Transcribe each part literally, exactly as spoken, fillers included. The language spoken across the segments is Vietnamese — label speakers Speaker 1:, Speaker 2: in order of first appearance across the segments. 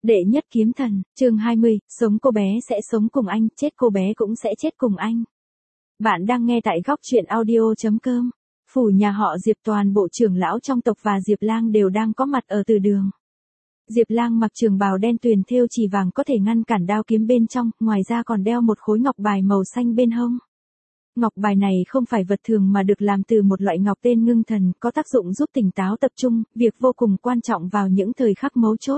Speaker 1: Đệ nhất kiếm thần, chương hai mươi, sống cô bé sẽ sống cùng anh, chết cô bé cũng sẽ chết cùng anh. Bạn đang nghe tại góc truyện audio chấm com. Phủ nhà họ Diệp, toàn bộ trưởng lão trong tộc và Diệp Lang đều đang có mặt ở từ đường. Diệp Lang mặc trường bào đen tuyền thêu chỉ vàng có thể ngăn cản đao kiếm bên trong, ngoài ra còn đeo một khối ngọc bài màu xanh bên hông. Ngọc bài này không phải vật thường mà được làm từ một loại ngọc tên ngưng thần, có tác dụng giúp tỉnh táo tập trung, việc vô cùng quan trọng vào những thời khắc mấu chốt.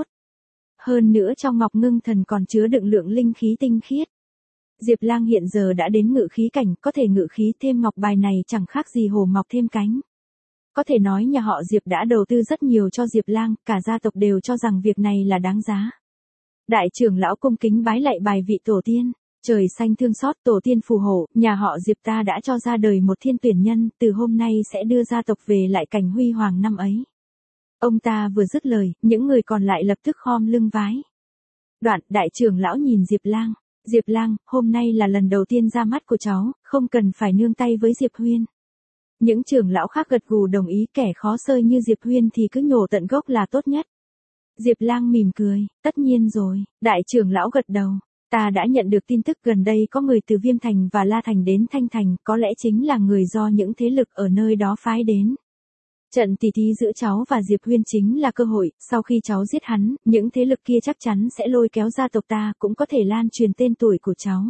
Speaker 1: Hơn nữa trong ngọc ngưng thần còn chứa đựng lượng linh khí tinh khiết. Diệp Lang hiện giờ đã đến ngự khí cảnh, có thể ngự khí thêm ngọc bài này chẳng khác gì hổ mọc thêm cánh. Có thể nói nhà họ Diệp đã đầu tư rất nhiều cho Diệp Lang, cả gia tộc đều cho rằng việc này là đáng giá. Đại trưởng lão cung kính bái lạy bài vị tổ tiên. Trời xanh thương xót, tổ tiên phù hộ, nhà họ Diệp ta đã cho ra đời một thiên tuyển nhân, từ hôm nay sẽ đưa gia tộc về lại cảnh huy hoàng năm ấy. Ông ta vừa dứt lời, những người còn lại lập tức khom lưng vái. Đoạn, đại trưởng lão nhìn Diệp Lang. Diệp Lang, hôm nay là lần đầu tiên ra mắt của cháu, không cần phải nương tay với Diệp Huyên. Những trưởng lão khác gật gù đồng ý, kẻ khó sơi như Diệp Huyên thì cứ nhổ tận gốc là tốt nhất. Diệp Lang mỉm cười, tất nhiên rồi, đại trưởng lão gật đầu. Ta đã nhận được tin tức gần đây có người từ Viêm Thành và La Thành đến Thanh Thành, có lẽ chính là người do những thế lực ở nơi đó phái đến. Trận tỉ thí giữa cháu và Diệp Huyên chính là cơ hội, sau khi cháu giết hắn, những thế lực kia chắc chắn sẽ lôi kéo gia tộc ta, cũng có thể lan truyền tên tuổi của cháu.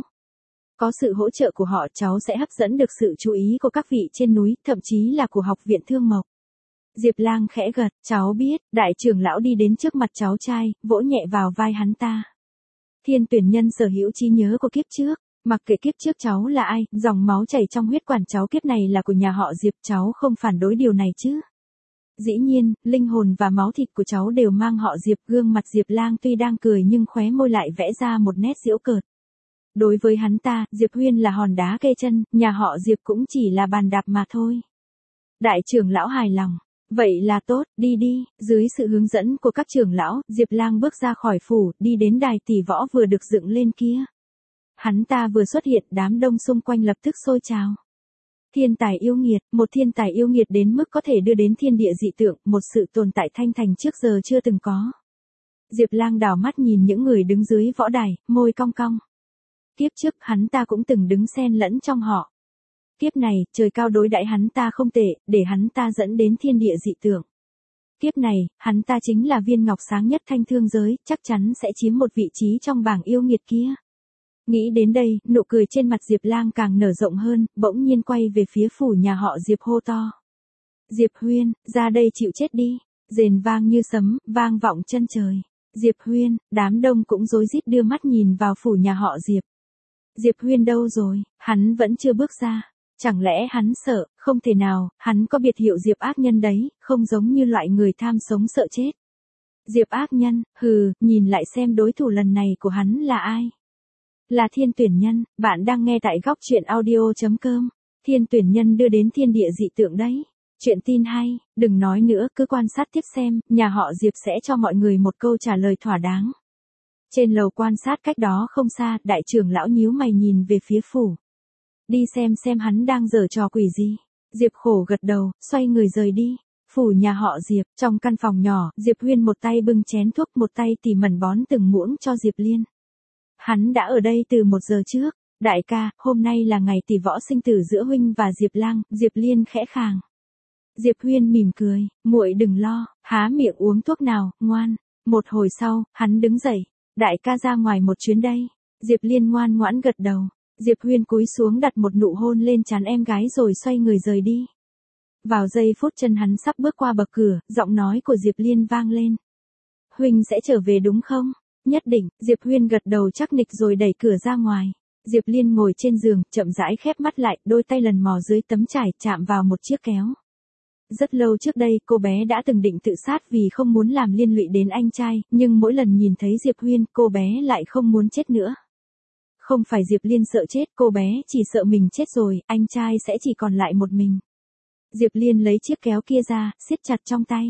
Speaker 1: Có sự hỗ trợ của họ, cháu sẽ hấp dẫn được sự chú ý của các vị trên núi, thậm chí là của học viện Thương Mộc. Diệp Lang khẽ gật, cháu biết, đại trưởng lão đi đến trước mặt cháu trai, vỗ nhẹ vào vai hắn ta. Thiên tuyển nhân sở hữu trí nhớ của kiếp trước, mặc kệ kiếp trước cháu là ai, dòng máu chảy trong huyết quản cháu kiếp này là của nhà họ Diệp, cháu không phản đối điều này chứ. Dĩ nhiên, linh hồn và máu thịt của cháu đều mang họ Diệp, gương mặt Diệp Lang tuy đang cười nhưng khóe môi lại vẽ ra một nét giễu cợt. Đối với hắn ta, Diệp Huyên là hòn đá kê chân, nhà họ Diệp cũng chỉ là bàn đạp mà thôi. Đại trưởng lão hài lòng. Vậy là tốt, đi đi, dưới sự hướng dẫn của các trưởng lão, Diệp Lang bước ra khỏi phủ, đi đến đài tỷ võ vừa được dựng lên kia. Hắn ta vừa xuất hiện, đám đông xung quanh lập tức sôi trào. Thiên tài yêu nghiệt, một thiên tài yêu nghiệt đến mức có thể đưa đến thiên địa dị tượng, một sự tồn tại Thanh Thành trước giờ chưa từng có. Diệp Lang đảo mắt nhìn những người đứng dưới võ đài, môi cong cong. Kiếp trước hắn ta cũng từng đứng xen lẫn trong họ. Kiếp này, trời cao đối đãi hắn ta không tệ, để hắn ta dẫn đến thiên địa dị tượng. Kiếp này, hắn ta chính là viên ngọc sáng nhất thanh thương giới, chắc chắn sẽ chiếm một vị trí trong bảng yêu nghiệt kia. Nghĩ đến đây, nụ cười trên mặt Diệp Lang càng nở rộng hơn, bỗng nhiên quay về phía phủ nhà họ Diệp hô to. Diệp Huyên, ra đây chịu chết đi. Rền vang như sấm, vang vọng chân trời. Diệp Huyên, đám đông cũng rối rít đưa mắt nhìn vào phủ nhà họ Diệp. Diệp Huyên đâu rồi, hắn vẫn chưa bước ra. Chẳng lẽ hắn sợ, không thể nào, hắn có biệt hiệu Diệp ác nhân đấy, không giống như loại người tham sống sợ chết. Diệp ác nhân, hừ, nhìn lại xem đối thủ lần này của hắn là ai. Là thiên tuyển nhân, bạn đang nghe tại góc truyện audio chấm com. Thiên tuyển nhân đưa đến thiên địa dị tượng đấy. Chuyện tin hay, đừng nói nữa, cứ quan sát tiếp xem, nhà họ Diệp sẽ cho mọi người một câu trả lời thỏa đáng. Trên lầu quan sát cách đó không xa, đại trưởng lão nhíu mày nhìn về phía phủ. Đi xem xem hắn đang giở trò quỷ gì. Diệp khổ gật đầu, xoay người rời đi. Phủ nhà họ Diệp, trong căn phòng nhỏ, Diệp Huyên một tay bưng chén thuốc, một tay tỉ mẩn bón từng muỗng cho Diệp Liên. Hắn đã ở đây từ một giờ trước. Đại ca, hôm nay là ngày tỷ võ sinh tử giữa huynh và Diệp Lang. Diệp Liên khẽ khàng. Diệp Huyên mỉm cười, muội đừng lo, há miệng uống thuốc nào, ngoan. Một hồi sau, hắn đứng dậy. Đại ca ra ngoài một chuyến đây. Diệp Liên ngoan ngoãn gật đầu. Diệp Huyên cúi xuống đặt một nụ hôn lên trán em gái rồi xoay người rời đi. Vào giây phút chân hắn sắp bước qua bậc cửa, giọng nói của Diệp Liên vang lên. Huynh sẽ trở về đúng không? Nhất định, Diệp Huyên gật đầu chắc nịch rồi đẩy cửa ra ngoài. Diệp Liên ngồi trên giường, chậm rãi khép mắt lại, đôi tay lần mò dưới tấm trải chạm vào một chiếc kéo. Rất lâu trước đây, cô bé đã từng định tự sát vì không muốn làm liên lụy đến anh trai, nhưng mỗi lần nhìn thấy Diệp Huyên, cô bé lại không muốn chết nữa. Không phải Diệp Liên sợ chết, cô bé chỉ sợ mình chết rồi, anh trai sẽ chỉ còn lại một mình. Diệp Liên lấy chiếc kéo kia ra, siết chặt trong tay.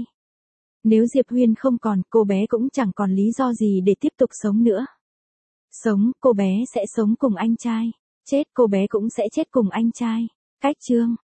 Speaker 1: Nếu Diệp Huyên không còn, cô bé cũng chẳng còn lý do gì để tiếp tục sống nữa. Sống, cô bé sẽ sống cùng anh trai. Chết, cô bé cũng sẽ chết cùng anh trai. Cách chương.